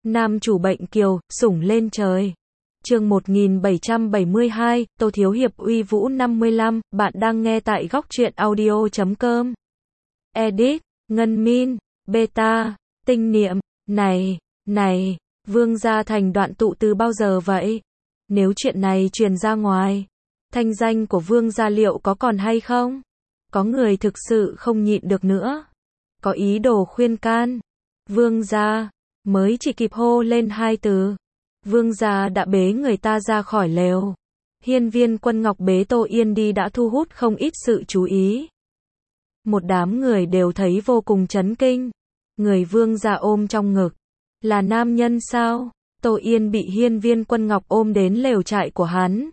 Nam chủ bệnh kiều, sủng lên trời. Chương 1772, Tô Thiếu Hiệp uy vũ 55, bạn đang nghe tại góc truyện audio.com. Edit, Ngân Min, Beta, Tinh Niệm, này, Vương gia thành đoạn tụ từ bao giờ vậy? Nếu chuyện này truyền ra ngoài, thanh danh của Vương gia liệu có còn hay không? Có người thực sự không nhịn được nữa, có ý đồ khuyên can. Vương gia, mới chỉ kịp hô lên hai từ, Vương gia đã bế người ta ra khỏi lều. Hiên Viên Quân Ngọc bế Tô Yên đi đã thu hút không ít sự chú ý. Một đám người đều thấy vô cùng chấn kinh. Người Vương gia ôm trong ngực, là nam nhân sao? Tô Yên bị Hiên Viên Quân Ngọc ôm đến lều trại của hắn.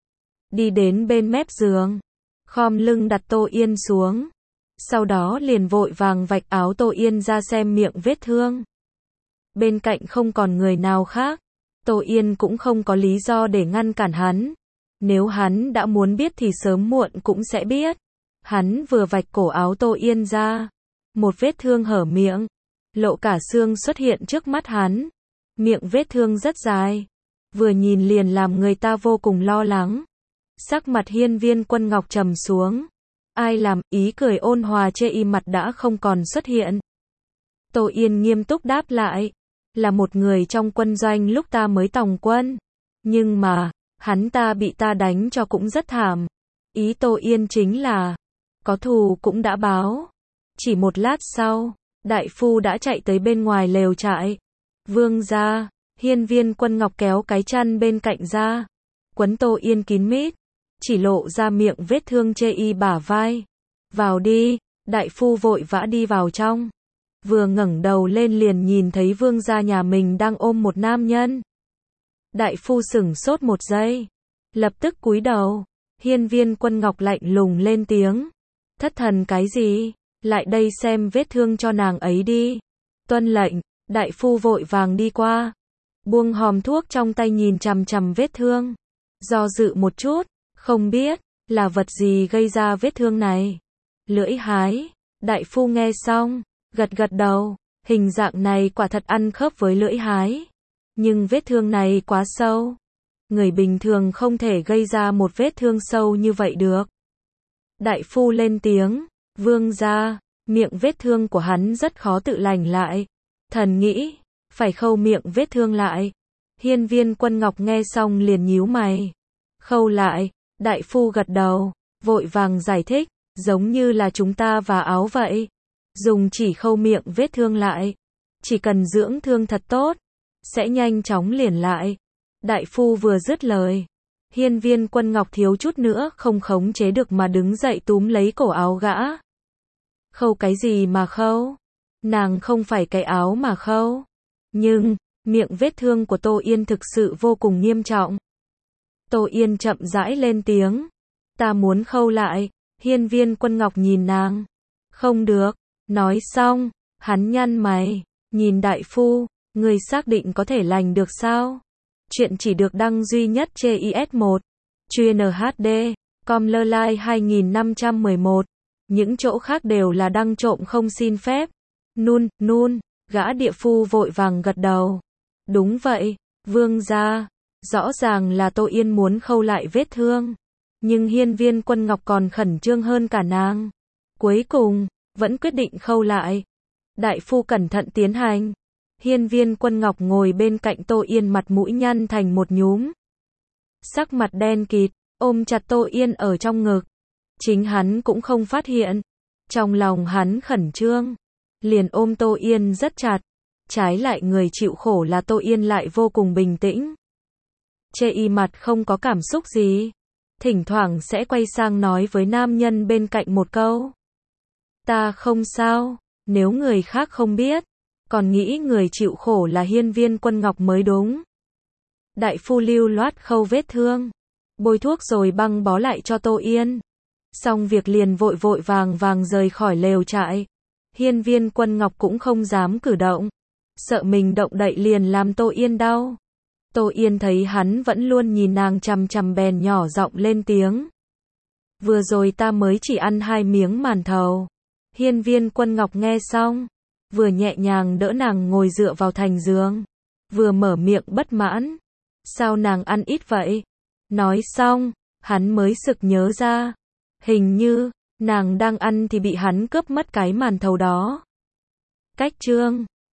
Đi đến bên mép giường, khom lưng đặt Tô Yên xuống. Sau đó liền vội vàng vạch áo Tô Yên ra xem miệng vết thương. Bên cạnh không còn người nào khác, Tô Yên cũng không có lý do để ngăn cản hắn. Nếu hắn đã muốn biết thì sớm muộn cũng sẽ biết. Hắn vừa vạch cổ áo Tô Yên ra, một vết thương hở miệng, lộ cả xương xuất hiện trước mắt hắn. Miệng vết thương rất dài, vừa nhìn liền làm người ta vô cùng lo lắng. Sắc mặt Hiên Viên Quân Ngọc trầm xuống. Ai làm? Ý cười ôn hòa chê y mặt đã không còn xuất hiện. Tô Yên nghiêm túc đáp lại, là một người trong quân doanh lúc ta mới tòng quân. Nhưng mà, hắn ta bị ta đánh cho cũng rất thảm. Ý Tô Yên chính là, có thù cũng đã báo. Chỉ một lát sau, đại phu đã chạy tới bên ngoài lều trại. Vương gia, Hiên Viên Quân Ngọc kéo cái chăn bên cạnh ra, quấn Tô Yên kín mít, chỉ lộ ra miệng vết thương chê y bả vai. Vào đi, đại phu vội vã đi vào trong. Vừa ngẩng đầu lên liền nhìn thấy vương gia nhà mình đang ôm một nam nhân. Đại phu sửng sốt một giây, lập tức cúi đầu. Hiên Viên Quân Ngọc lạnh lùng lên tiếng, thất thần cái gì, lại đây xem vết thương cho nàng ấy đi. Tuân lệnh. Đại phu vội vàng đi qua, buông hòm thuốc trong tay nhìn chằm chằm vết thương. Do dự một chút, không biết là vật gì gây ra vết thương này. Lưỡi hái. Đại phu nghe xong, gật gật đầu, hình dạng này quả thật ăn khớp với lưỡi hái. Nhưng vết thương này quá sâu. Người bình thường không thể gây ra một vết thương sâu như vậy được. Đại phu lên tiếng, vương gia, miệng vết thương của hắn rất khó tự lành lại. Thần nghĩ, phải khâu miệng vết thương lại. Hiên Viên Quân Ngọc nghe xong liền nhíu mày. Khâu lại. Đại phu gật đầu, vội vàng giải thích, giống như là chúng ta vá áo vậy. Dùng chỉ khâu miệng vết thương lại. Chỉ cần dưỡng thương thật tốt, sẽ nhanh chóng liền lại. Đại phu vừa dứt lời, Hiên Viên Quân Ngọc thiếu chút nữa không khống chế được mà đứng dậy túm lấy cổ áo gã. Khâu cái gì mà khâu? Nàng không phải cái áo mà khâu. Nhưng, miệng vết thương của Tô Yên thực sự vô cùng nghiêm trọng. Tô Yên chậm rãi lên tiếng, ta muốn khâu lại. Hiên Viên Quân Ngọc nhìn nàng, không được. Nói xong, hắn nhăn mày, nhìn đại phu, người xác định có thể lành được sao? Chuyện chỉ được đăng duy nhất trên IS1, chuyên HD, com lơ like 2511. Những chỗ khác đều là đăng trộm không xin phép. Nun, gã địa phu vội vàng gật đầu. Đúng vậy, vương gia. Rõ ràng là Tô Yên muốn khâu lại vết thương. Nhưng Hiên Viên Quân Ngọc còn khẩn trương hơn cả nàng. Cuối cùng, vẫn quyết định khâu lại. Đại phu cẩn thận tiến hành. Hiên Viên Quân Ngọc ngồi bên cạnh Tô Yên mặt mũi nhăn thành một nhúm. Sắc mặt đen kịt, ôm chặt Tô Yên ở trong ngực. Chính hắn cũng không phát hiện. Trong lòng hắn khẩn trương, liền ôm Tô Yên rất chặt. Trái lại người chịu khổ là Tô Yên lại vô cùng bình tĩnh. Chê y mặt không có cảm xúc gì. Thỉnh thoảng sẽ quay sang nói với nam nhân bên cạnh một câu. Ta không sao. Nếu người khác không biết, còn nghĩ người chịu khổ là Hiên Viên Quân Ngọc mới đúng. Đại phu lưu loát khâu vết thương, bôi thuốc rồi băng bó lại cho Tô Yên. Xong việc liền vội vàng rời khỏi lều trại. Hiên Viên Quân Ngọc cũng không dám cử động, sợ mình động đậy liền làm Tô Yên đau. Tô Yên thấy hắn vẫn luôn nhìn nàng chằm chằm bèn nhỏ giọng lên tiếng. Vừa rồi ta mới chỉ ăn 2 miếng màn thầu. Hiên Viên Quân Ngọc nghe xong, vừa nhẹ nhàng đỡ nàng ngồi dựa vào thành giường. vừa mở miệng bất mãn. Sao nàng ăn ít vậy? Nói xong, hắn mới sực nhớ ra. Hình như, nàng đang ăn thì bị hắn cướp mất cái màn thầu đó. Cách chương